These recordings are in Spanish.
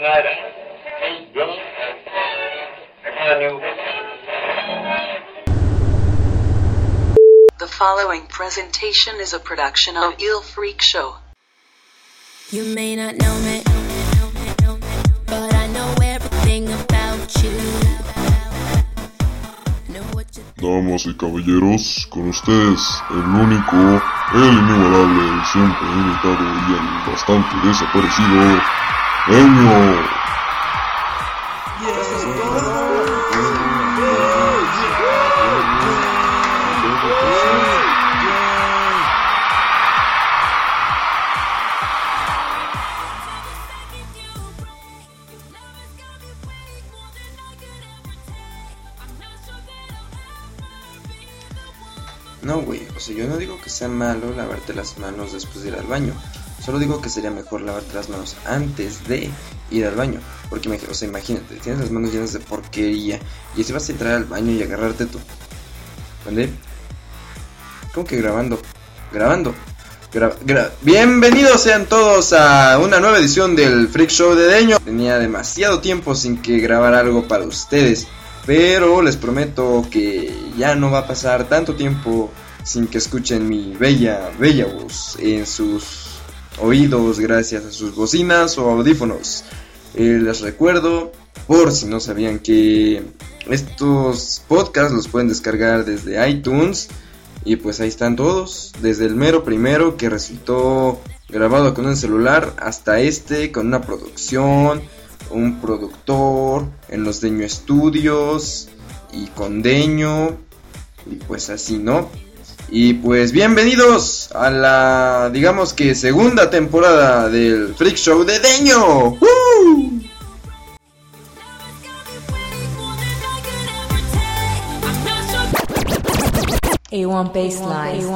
The following presentation is a production of Il Freak Show. You may not know me, but I know everything about you. Damas y caballeros, con ustedes el único, el inigualable, el siempre imitado y el bastante desaparecido, Deño. No, güey, o sea, yo no digo que sea malo lavarte las manos después de ir al baño. Solo digo que sería mejor lavarte las manos antes de ir al baño. Porque, o sea, imagínate, tienes las manos llenas de porquería y si vas a entrar al baño y agarrarte tú. ¿Vale? ¿Cómo que grabando? Bienvenidos sean todos a una nueva edición del Freak Show de Deño. Tenía demasiado tiempo sin que grabar algo para ustedes, pero les prometo que ya no va a pasar tanto tiempo sin que escuchen mi bella voz en sus oídos gracias a sus bocinas o audífonos. Les recuerdo, por si no sabían, que estos podcasts los pueden descargar desde iTunes. Y pues ahí están todos, desde el mero primero que resultó grabado con un celular hasta este con una producción, un productor en los Deño Studios y con Deño, y pues así, ¿no? Y pues bienvenidos a la, digamos que segunda temporada del Freak Show de Deño. ¡Woo! A1 Baseline.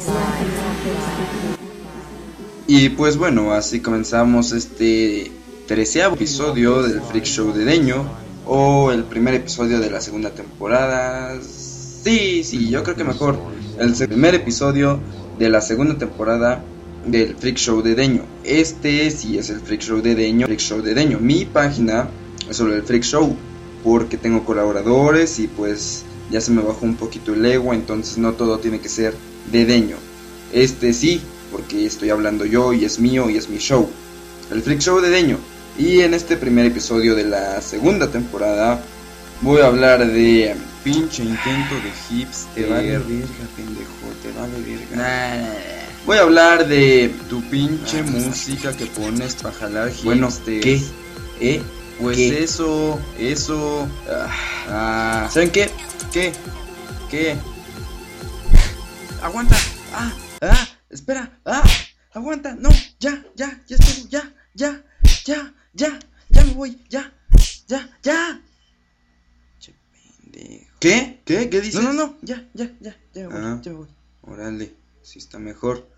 Y pues bueno, así comenzamos este 13º episodio del Freak Show de Deño, o el primer episodio de la segunda temporada. Sí, yo creo que mejor el primer episodio de la segunda temporada del Freak Show de Deño. Este sí es el Freak Show de Deño, Mi página es sobre el Freak Show, porque tengo colaboradores y pues ya se me bajó un poquito el ego, entonces no todo tiene que ser de Deño. Este sí, porque estoy hablando yo y es mío y es mi show, el Freak Show de Deño. Y en este primer episodio de la segunda temporada voy a hablar de pinche intento de hipster. Te vale verga, pendejo, te vale verga. Voy a hablar de tu pinche música que pones para jalar hipsters. Bueno, ¿qué? Pues ¿qué? Eso. ¿Saben qué? ¿Qué? Aguanta. Espera. Aguanta. No, ya estoy, ya me voy, ya. Che pendejo. ¿Qué? ¿Qué dices? No, ya me voy. Órale, si está mejor.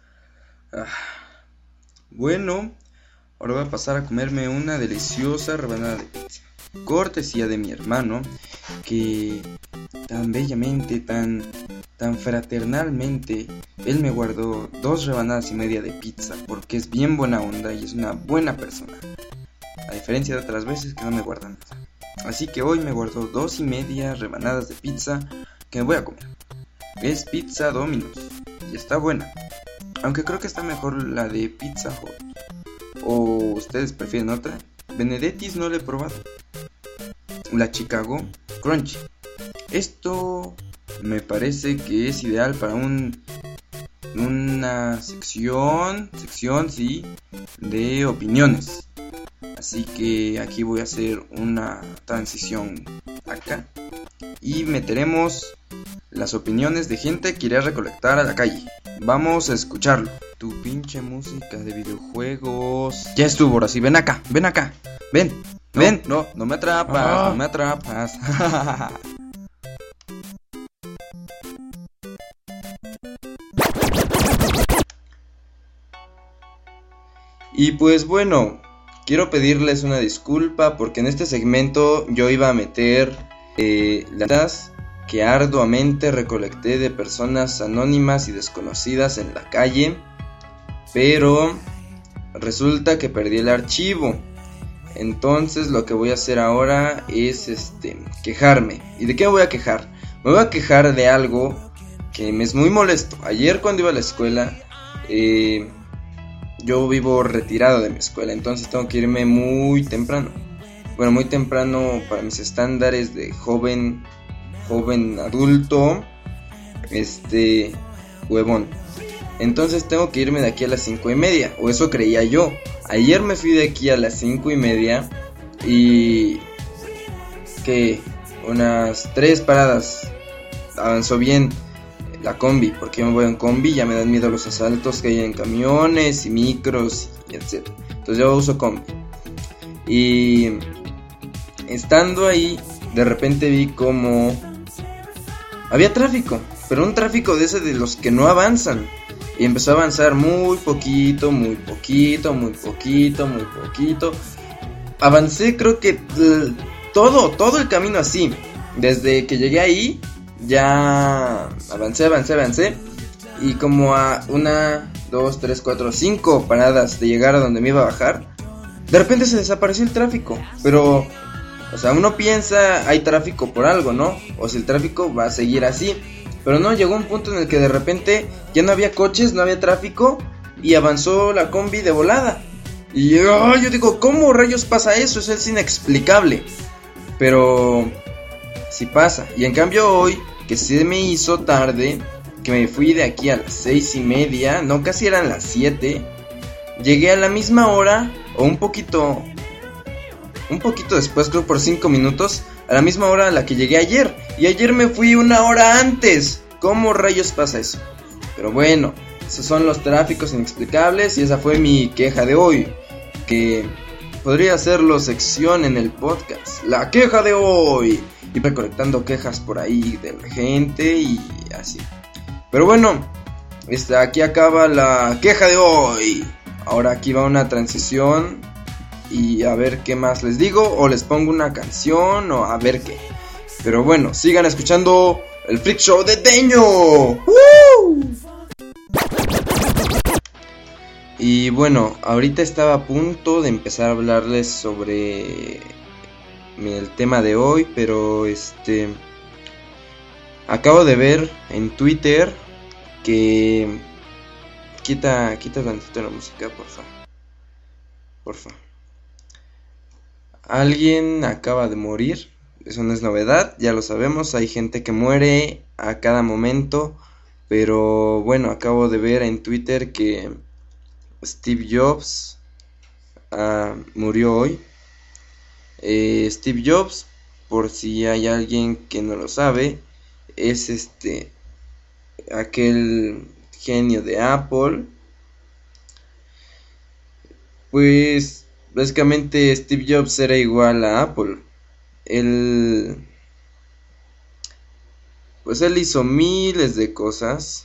Bueno, ahora voy a pasar a comerme una deliciosa rebanada de pizza, cortesía de mi hermano, que tan bellamente, tan fraternalmente, él me guardó 2 rebanadas y media de pizza, porque es bien buena onda y es una buena persona, a diferencia de otras veces que no me guardan nada. Así que hoy me guardó 2 y media rebanadas de pizza que me voy a comer. Es pizza Domino's y está buena, aunque creo que está mejor la de Pizza Hut. ¿O ustedes prefieren otra? Benedetti's no la he probado. La Chicago Crunchy. Esto me parece que es ideal para una sección, sí, de opiniones. Así que aquí voy a hacer una transición acá y meteremos las opiniones de gente que iré a recolectar a la calle. Vamos a escucharlo. Tu pinche música de videojuegos. Ya estuvo, ahora sí, ven acá. Ven. No me atrapas. Y pues bueno, quiero pedirles una disculpa porque en este segmento yo iba a meter las que arduamente recolecté de personas anónimas y desconocidas en la calle, pero resulta que perdí el archivo. Entonces lo que voy a hacer ahora es quejarme. ¿Y de qué me voy a quejar? Me voy a quejar de algo que me es muy molesto. Ayer cuando iba a la escuela, yo vivo retirado de mi escuela, entonces tengo que irme muy temprano. Bueno, muy temprano para mis estándares de joven adulto, huevón. Entonces tengo que irme de aquí a las 5:30, o eso creía yo. Ayer me fui de aquí a las 5:30 y que unas 3 paradas avanzó bien la combi, porque yo me voy en combi, ya me dan miedo los asaltos que hay en camiones y micros y etc. Entonces yo uso combi. Y estando ahí, de repente vi como había tráfico, pero un tráfico de ese de los que no avanzan. Y empezó a avanzar muy poquito. Avancé creo que todo el camino así. Desde que llegué ahí, ya avancé. Y como a 1, 2, 3, 4, 5 paradas de llegar a donde me iba a bajar, de repente se desapareció el tráfico. Pero, o sea, uno piensa, hay tráfico por algo, ¿no? O si el tráfico va a seguir así. Pero no, llegó un punto en el que de repente ya no había coches, no había tráfico y avanzó la combi de volada. Y yo digo, ¿cómo rayos pasa eso? Eso es inexplicable. Pero sí pasa. Y en cambio hoy, que se me hizo tarde, que me fui de aquí a las 6:30, no, casi eran las 7, llegué a la misma hora, o un poquito después, creo por 5 minutos, a la misma hora a la que llegué ayer. Y ayer me fui 1 hora antes. ¿Cómo rayos pasa eso? Pero bueno, esos son los tráficos inexplicables. Y esa fue mi queja de hoy, que podría hacerlo sección en el podcast, la queja de hoy, y recolectando quejas por ahí de la gente y así. Pero bueno, aquí acaba la queja de hoy. Ahora aquí va una transición y a ver qué más les digo, o les pongo una canción, o a ver qué. Pero bueno, sigan escuchando el Freak Show de Deño. ¡Woo! Y bueno, ahorita estaba a punto de empezar a hablarles sobre el tema de hoy, pero acabo de ver en Twitter que quita tantito la música, porfa. Alguien acaba de morir. Eso no es novedad, ya lo sabemos, hay gente que muere a cada momento. Pero bueno, acabo de ver en Twitter que Steve Jobs murió hoy. Steve Jobs, por si hay alguien que no lo sabe, es aquel genio de Apple. Pues básicamente Steve Jobs era igual a Apple. Él hizo miles de cosas.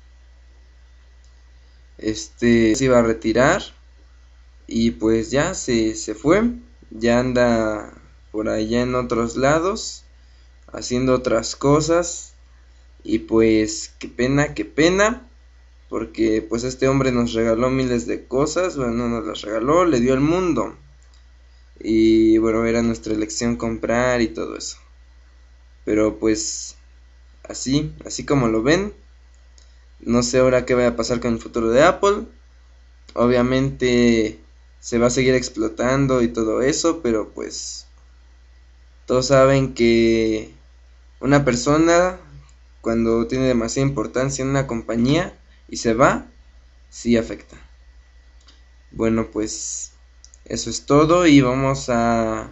Se iba a retirar y pues ya se fue. Ya anda por allá en otros lados haciendo otras cosas. Y pues qué pena, porque pues este hombre nos regaló miles de cosas. Bueno, no nos las regaló, le dio al mundo. Y bueno, era nuestra elección comprar y todo eso. Pero pues así como lo ven, no sé ahora qué va a pasar con el futuro de Apple. Obviamente se va a seguir explotando y todo eso, pero pues todos saben que una persona, cuando tiene demasiada importancia en una compañía y se va, sí afecta. Bueno, pues eso es todo y vamos a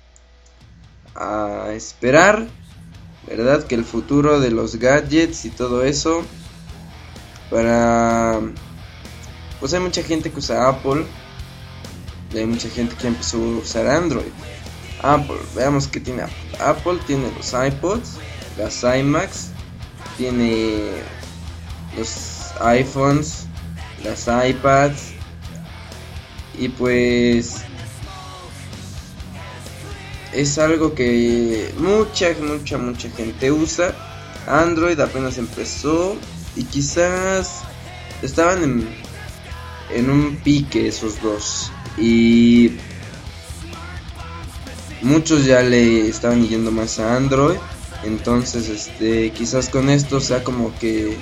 esperar, ¿verdad? Que el futuro de los gadgets y todo eso, pues hay mucha gente que usa Apple y hay mucha gente que empezó a usar Android. Apple, veamos qué tiene Apple. Apple tiene los iPods, las iMacs, tiene los iPhones, las iPads. Y pues es algo que mucha gente usa. Android apenas empezó y quizás estaban en un pique esos dos. Y muchos ya le estaban yendo más a Android. Entonces quizás con esto sea como que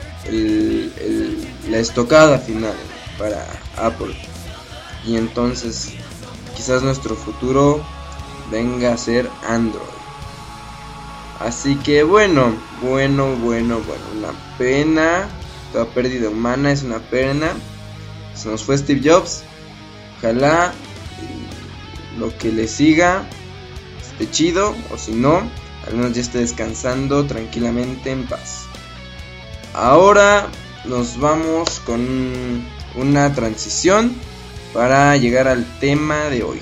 la estocada final para Apple. Y entonces quizás nuestro futuro venga a ser Android. Así que bueno, una pena. Toda pérdida humana es una pena. Se nos fue Steve Jobs. Ojalá lo que le siga esté chido, o si no, al menos ya esté descansando tranquilamente en paz. Ahora nos vamos con una transición para llegar al tema de hoy.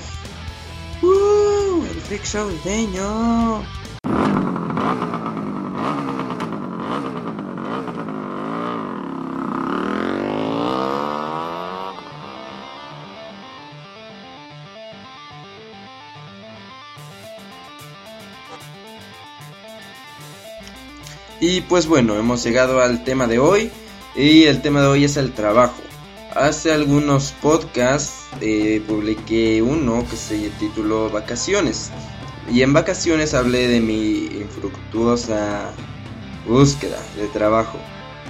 El Freak Show Deño. Y pues bueno, hemos llegado al tema de hoy. Y el tema de hoy es el trabajo. Hace algunos podcasts publiqué uno que se tituló Vacaciones. Y en vacaciones hablé de mi infructuosa búsqueda de trabajo.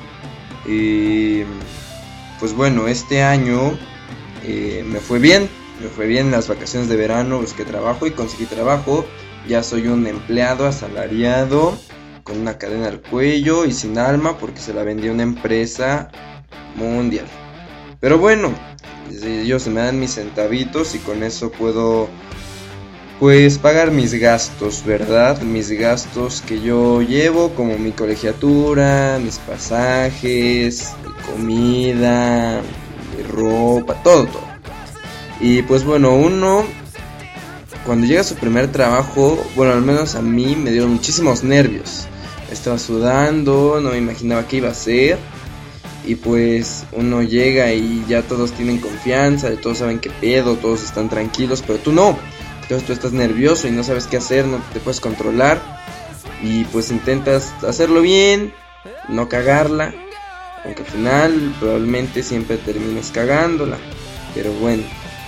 Y pues bueno, este año me fue bien en las vacaciones de verano. Busqué trabajo y conseguí trabajo. Ya soy un empleado asalariado, con una cadena al cuello y sin alma, porque se la vendió una empresa mundial. Pero bueno, ellos me dan mis centavitos y con eso puedo pues pagar mis gastos, ¿verdad? Mis gastos que yo llevo, como mi colegiatura, mis pasajes, mi comida, mi ropa, todo. Y pues bueno, uno cuando llega a su primer trabajo, bueno, al menos a mí me dieron muchísimos nervios. Estaba sudando, no me imaginaba qué iba a hacer. Y pues uno llega y ya todos tienen confianza, todos saben qué pedo, todos están tranquilos, pero tú no. Entonces tú estás nervioso y no sabes qué hacer, no te puedes controlar. Y pues intentas hacerlo bien, no cagarla, aunque al final probablemente siempre termines cagándola. Pero bueno,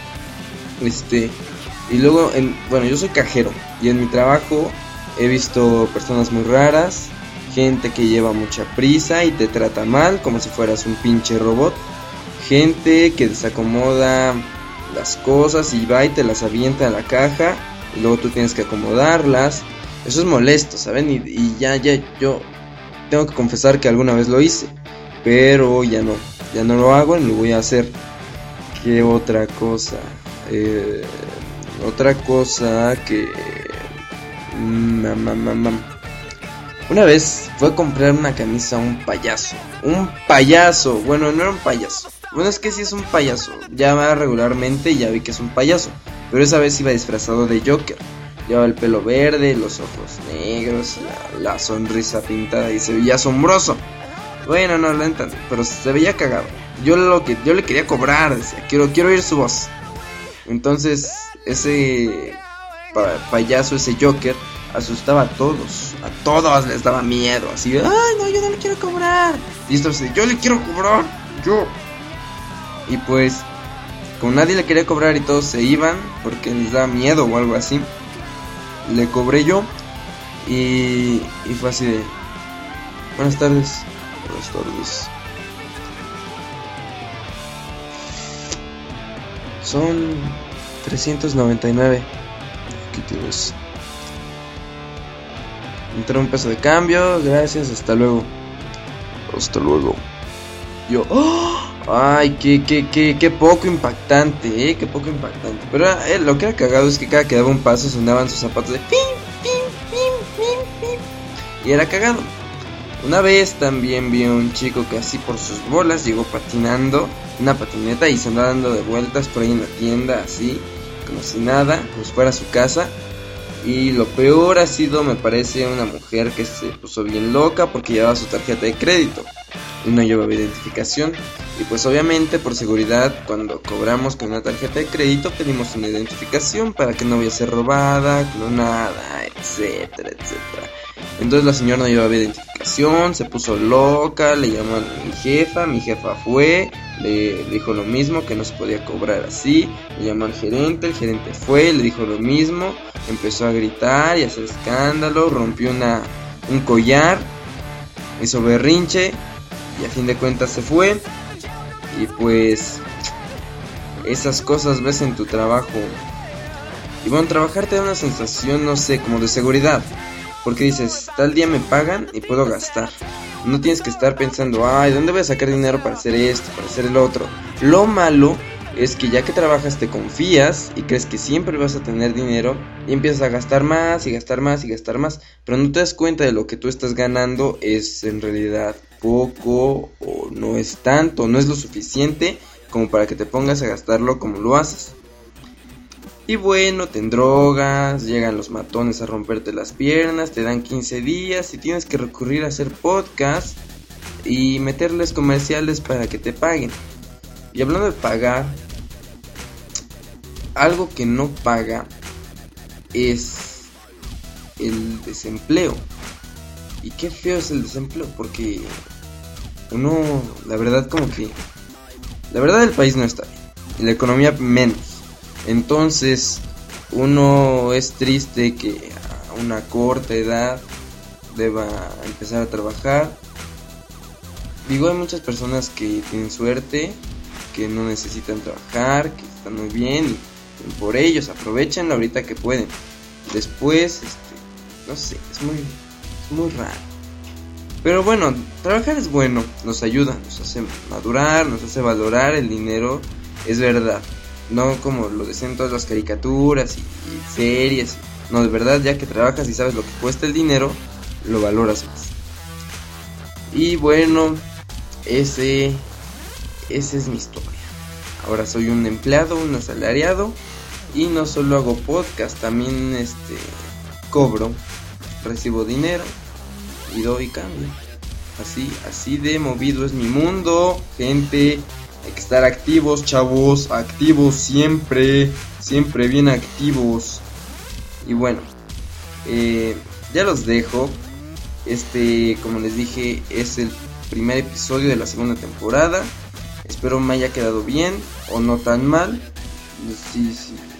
y luego, bueno, yo soy cajero y en mi trabajo he visto personas muy raras, gente que lleva mucha prisa y te trata mal como si fueras un pinche robot, gente que desacomoda las cosas y va y te las avienta a la caja y luego tú tienes que acomodarlas. Eso es molesto, ¿saben? Y ya yo tengo que confesar que alguna vez lo hice, pero ya no lo hago ni lo voy a hacer. ¿Qué otra cosa? Otra cosa que... Una vez fue a comprar una camisa a un payaso. Bueno, no era un payaso. Bueno, es que sí es un payaso. Ya va regularmente y ya vi que es un payaso. Pero esa vez iba disfrazado de Joker. Llevaba el pelo verde, los ojos negros, la sonrisa pintada y se veía asombroso. Bueno, no lo entiendo, pero se veía cagado. Yo le quería cobrar, decía, quiero oír su voz. Entonces, ese payaso, ese Joker, asustaba a todos les daba miedo, así, ay no, yo no le quiero cobrar. Y esto dice, yo le quiero cobrar, yo. Y pues, como nadie le quería cobrar y todos se iban porque les daba miedo o algo así, le cobré yo y fue así de, buenas tardes. Son 399. Aquí tienes. Entró un peso de cambio. Gracias, hasta luego. Yo, ¡oh! Ay, qué poco impactante, qué poco impactante. Pero lo que era cagado es que cada que daba un paso sonaban sus zapatos de pim, pim, pim, pim, pim. Y era cagado. Una vez también vi a un chico que así por sus bolas llegó patinando una patineta y se andaba dando de vueltas por ahí en la tienda, así, como si nada, como si fuera su casa. Y lo peor ha sido, me parece, una mujer que se puso bien loca porque llevaba su tarjeta de crédito y no llevaba identificación. Y pues obviamente por seguridad, cuando cobramos con una tarjeta de crédito pedimos una identificación para que no vaya a ser robada, clonada, etcétera. Entonces la señora no llevaba identificación calificación, se puso loca, le llamó a mi jefa fue, le dijo lo mismo, que no se podía cobrar así, le llamó al gerente, el gerente fue, le dijo lo mismo, empezó a gritar y a hacer escándalo, rompió un collar, hizo berrinche y a fin de cuentas se fue. Y pues esas cosas ves en tu trabajo. Y bueno, trabajar te da una sensación, no sé, como de seguridad, porque dices, tal día me pagan y puedo gastar. No tienes que estar pensando, ay, ¿dónde voy a sacar dinero para hacer esto, para hacer el otro? Lo malo es que ya que trabajas te confías y crees que siempre vas a tener dinero y empiezas a gastar más y gastar más y gastar más, pero no te das cuenta de lo que tú estás ganando es en realidad poco o no es tanto, no es lo suficiente como para que te pongas a gastarlo como lo haces. Y bueno, te endrogas, llegan los matones a romperte las piernas, te dan 15 días y tienes que recurrir a hacer podcast y meterles comerciales para que te paguen. Y hablando de pagar, algo que no paga es el desempleo. Y qué feo es el desempleo, porque uno, la verdad el país no está bien, y la economía menos. Entonces uno es triste que a una corta edad deba empezar a trabajar. Digo, hay muchas personas que tienen suerte, que no necesitan trabajar, que están muy bien y por ellos aprovechenlo ahorita que pueden. Después, no sé, es muy raro. Pero bueno, trabajar es bueno, nos ayuda, nos hace madurar, nos hace valorar el dinero, es verdad. No como lo decían todas las caricaturas y series. No, de verdad, ya que trabajas y sabes lo que cuesta el dinero, lo valoras más. Y bueno, ese es mi historia. Ahora soy un empleado, un asalariado, y no solo hago podcast, también cobro, recibo dinero y doy cambio. Así de movido es mi mundo, gente. Hay que estar activos, chavos, activos siempre bien activos. Y bueno, ya los dejo. Como les dije, es el primer episodio de la segunda temporada. Espero me haya quedado bien o no tan mal. Sí.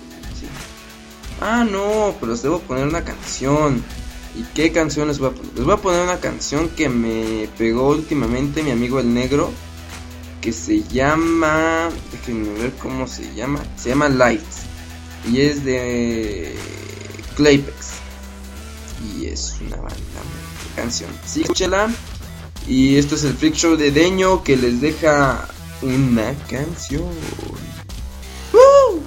Ah, no, pero les debo poner una canción. ¿Y qué canción les voy a poner? Les voy a poner una canción que me pegó últimamente mi amigo el Negro, que se llama, déjenme ver cómo se llama Lights, y es de Claypex, y es una banda de canción. Sí, escúchela. Y esto es el Freak Show de Deño, que les deja una canción. ¡Woo!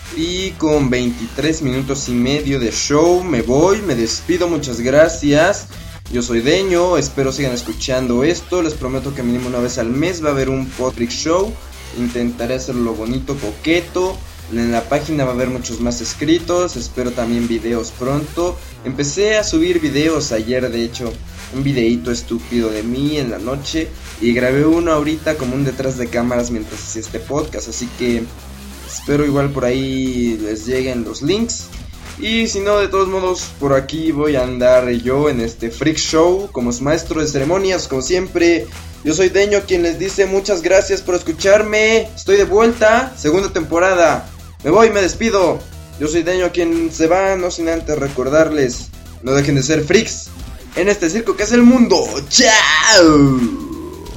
Y con 23 minutos y medio de show me voy, me despido, muchas gracias. Yo soy Deño, espero sigan escuchando esto. Les prometo que mínimo una vez al mes va a haber un Freak Show. Intentaré hacerlo bonito, coqueto. En la página va a haber muchos más escritos. Espero también videos pronto. Empecé a subir videos ayer, de hecho, un videíto estúpido de mí en la noche. Y grabé uno ahorita como un detrás de cámaras mientras hacía este podcast. Así que espero igual por ahí les lleguen los links. Y si no, de todos modos, por aquí voy a andar yo en este Freak Show como maestro de ceremonias, como siempre. Yo soy Deño, quien les dice muchas gracias por escucharme. Estoy de vuelta, segunda temporada. Me voy, me despido. Yo soy Deño, quien se va, no sin antes recordarles: no dejen de ser freaks en este circo que es el mundo. ¡Chao!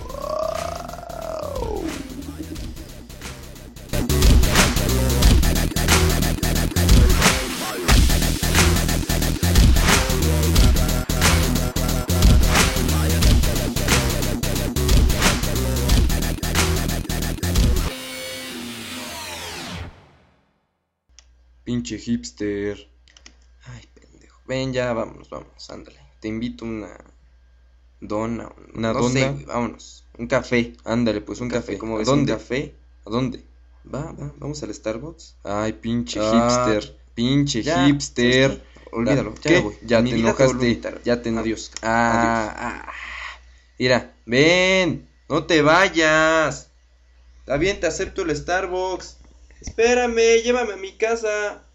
Pinche hipster. Ay, pendejo. Ven ya, vámonos, ándale. Te invito una dona. Una no dona. Sé, vámonos. Un café. Ándale, pues un café. ¿Cómo ves? ¿A dónde? ¿Un café? ¿A dónde? Vamos al Starbucks. Ay, pinche hipster. Pinche ya, hipster. Olvídalo. ¿Qué? Ya te enojaste. Ya te adiós. Adiós. Mira, ven. No te vayas. Está bien, te acepto el Starbucks. Espérame, llévame a mi casa.